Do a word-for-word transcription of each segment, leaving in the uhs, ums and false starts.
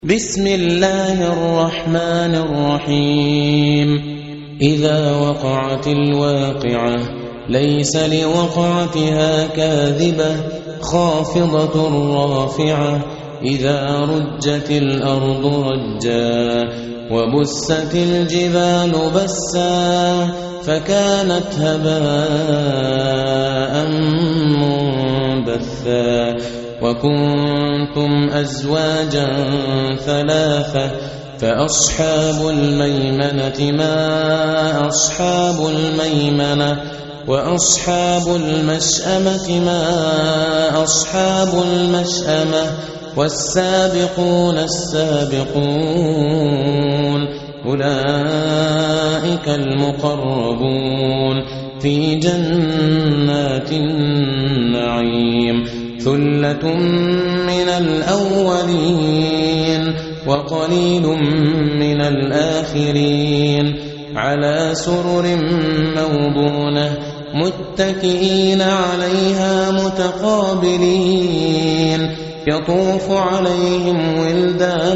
بسم الله الرحمن الرحيم إذا وقعت الواقعة ليس لوقعتها كاذبة خافضة رافعة إذا رجت الأرض رجا وبست الجبال بسا فكانت هباء منبثا وكنتم أزواجا ثلاثة فأصحاب الميمنة ما أصحاب الميمنة وأصحاب المشأمة ما أصحاب المشأمة والسابقون السابقون أولئك المقربون في جنات النعيم ثلة من الأولين وقليل من الآخرين على سرر موضونة متكئين عليها متقابلين يطوف عليهم ولدان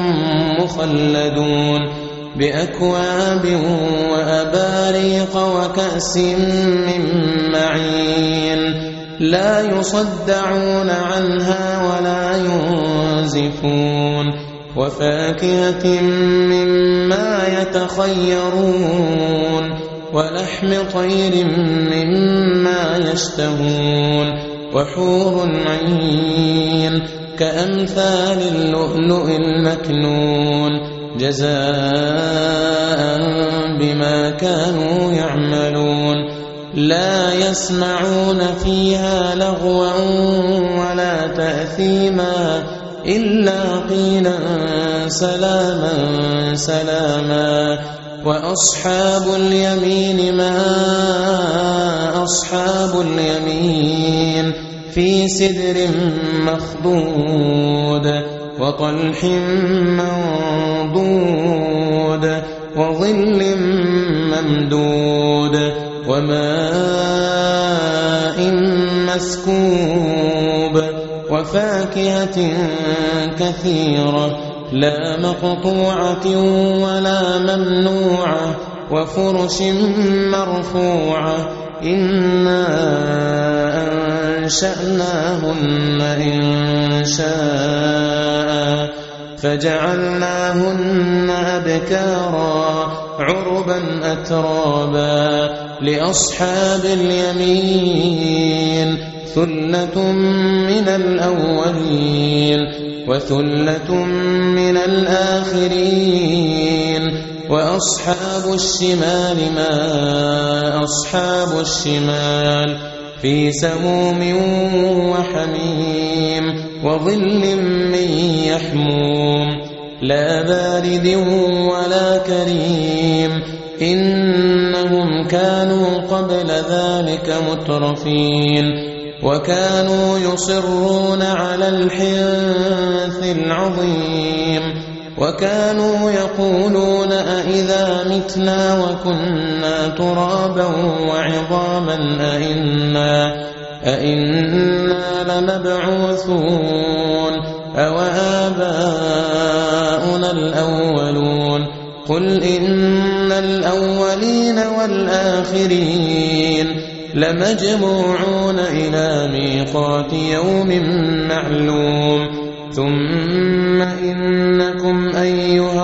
مخلدون بأكواب وأباريق وكأس من معين لا يصدعون عنها ولا ينزفون وفاكهة مما يتخيرون ولحم طير مما يشتهون وحور عين كأمثال اللؤلؤ المكنون جزاء بما كانوا يعملون لا يسمعون فيها لغوا ولا تأثيما إلا قيلا سلاما سلاما وأصحاب اليمين ما أصحاب اليمين في سدر مخضود وطلح منضود وظل ممدود وماء مسكوب وفاكهة كثيرة لا مقطوعة ولا ممنوعة وفرش مرفوعة إنا أنشأناهن إنشاء فجعلناهن أبكارا عربا أترابا لأصحاب اليمين ثلة من الأولين وثلة من الآخرين وأصحاب الشمال ما أصحاب الشمال في سموم وحميم وظل من يحموم لا بارد ولا كريم إنهم كانوا قبل ذلك مترفين وكانوا يصرون على الحنث العظيم وكانوا يقولون أئذا متنا وكنا ترابا وعظاما أئنا, أئنا لمبعوثون أو آباؤنا الأولون قل إن الأولين والآخرين لمجموعون إلى ميقات يوم معلوم ثم إنكم أيها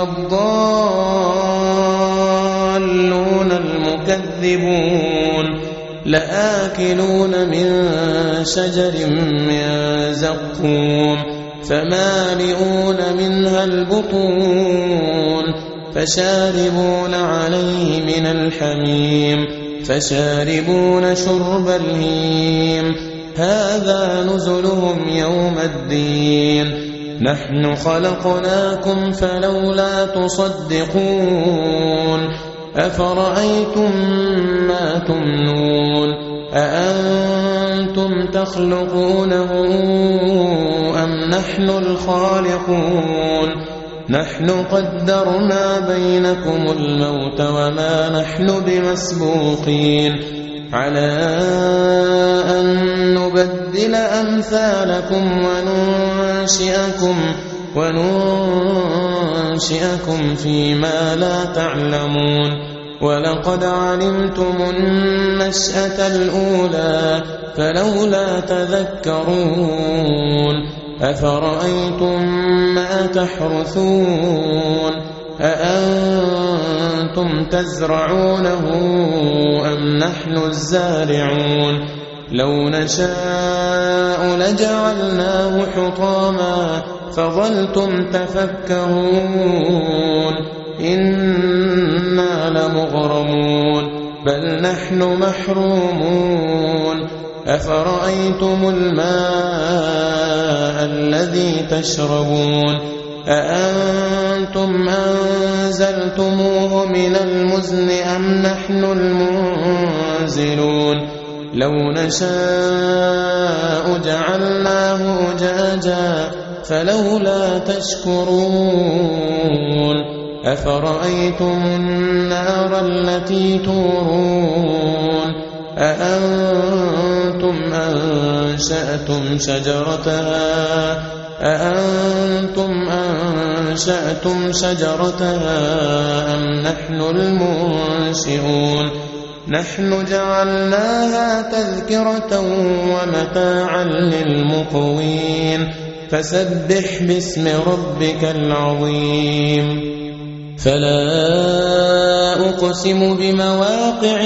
الضالون المكذبون لآكلون من شجر من زقوم فمالئون منها البطون فشاربون عليه من الحميم فشاربون شرب الهيم هذا نزلهم يوم الدين نحن خلقناكم فلولا تصدقون أفرأيتم ما تمنون أأنتم تخلقونه أم نحن الخالقون نحن قدرنا بينكم الموت وما نحن بمسبوقين على أن نبدل أمثالكم وننشئكم وننشئكم فيما لا تعلمون ولقد علمتم النشأة الأولى فلولا تذكرون أفرأيتم ما تحرثون أأنتم تزرعونه أم نحن الزارعون لو نشاء لجعلناه حطاما فظلتم تفكهون إنا لمغرمون بل نحن محرومون أفرأيتم الماء الذي تشربون أأنتم أنزلتموه من المزن أم نحن المنزلون لو نشاء جعلناه أجاجا فلولا تشكرون أفرأيتم النار التي تورون أأنتم أنشأتم شجرتها أأنتم أنشأتم شجرتها أم نحن المنشئون نحن جعلناها تذكرة ومتاعا للمقوين فسبح باسم ربك العظيم فلا أقسم بمواقع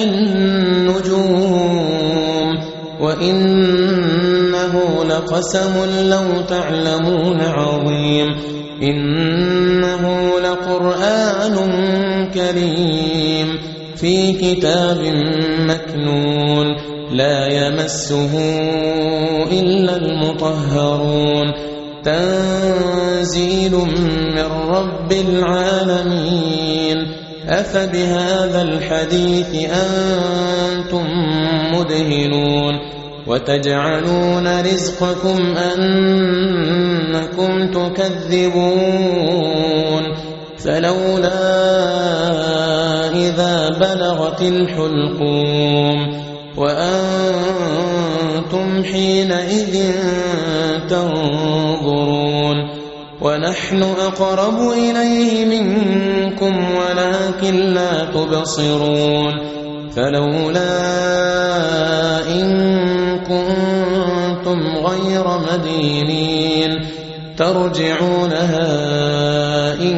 النجوم وإنه لقسم لو تعلمون عظيم إنه لقرآن كريم في كتاب مكنون لا يمسه إلا المطهرون تنزيل من رب العالمين أفبهذا الحديث أنتم مدهنون وتجعلون رزقكم أنكم تكذبون فلولا إذا بلغت الحلقوم وأنتم حينئذ تنظرون ونحن أقرب إليه منكم ولكن لا تبصرون فلولا إن كنتم غير مدينين ترجعونها إن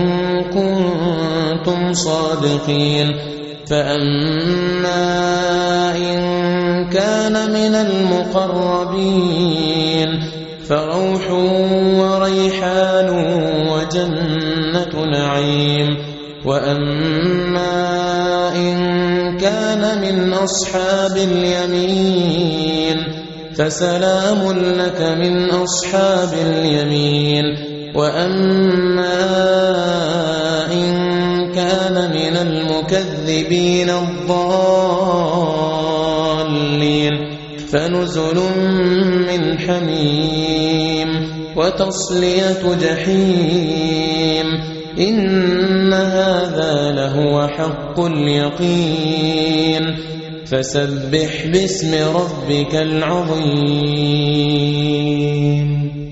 كنتم صادقين فأما إن كان من المقربين فروح وريحان وجنة نعيم وأما إن كان من أصحاب اليمين فسلام لك من أصحاب اليمين وأما إن كان من المكذبين الضالين فنزل من حميم وتصلية جحيم إن هذا لهو حق اليقين فسبح باسم ربك العظيم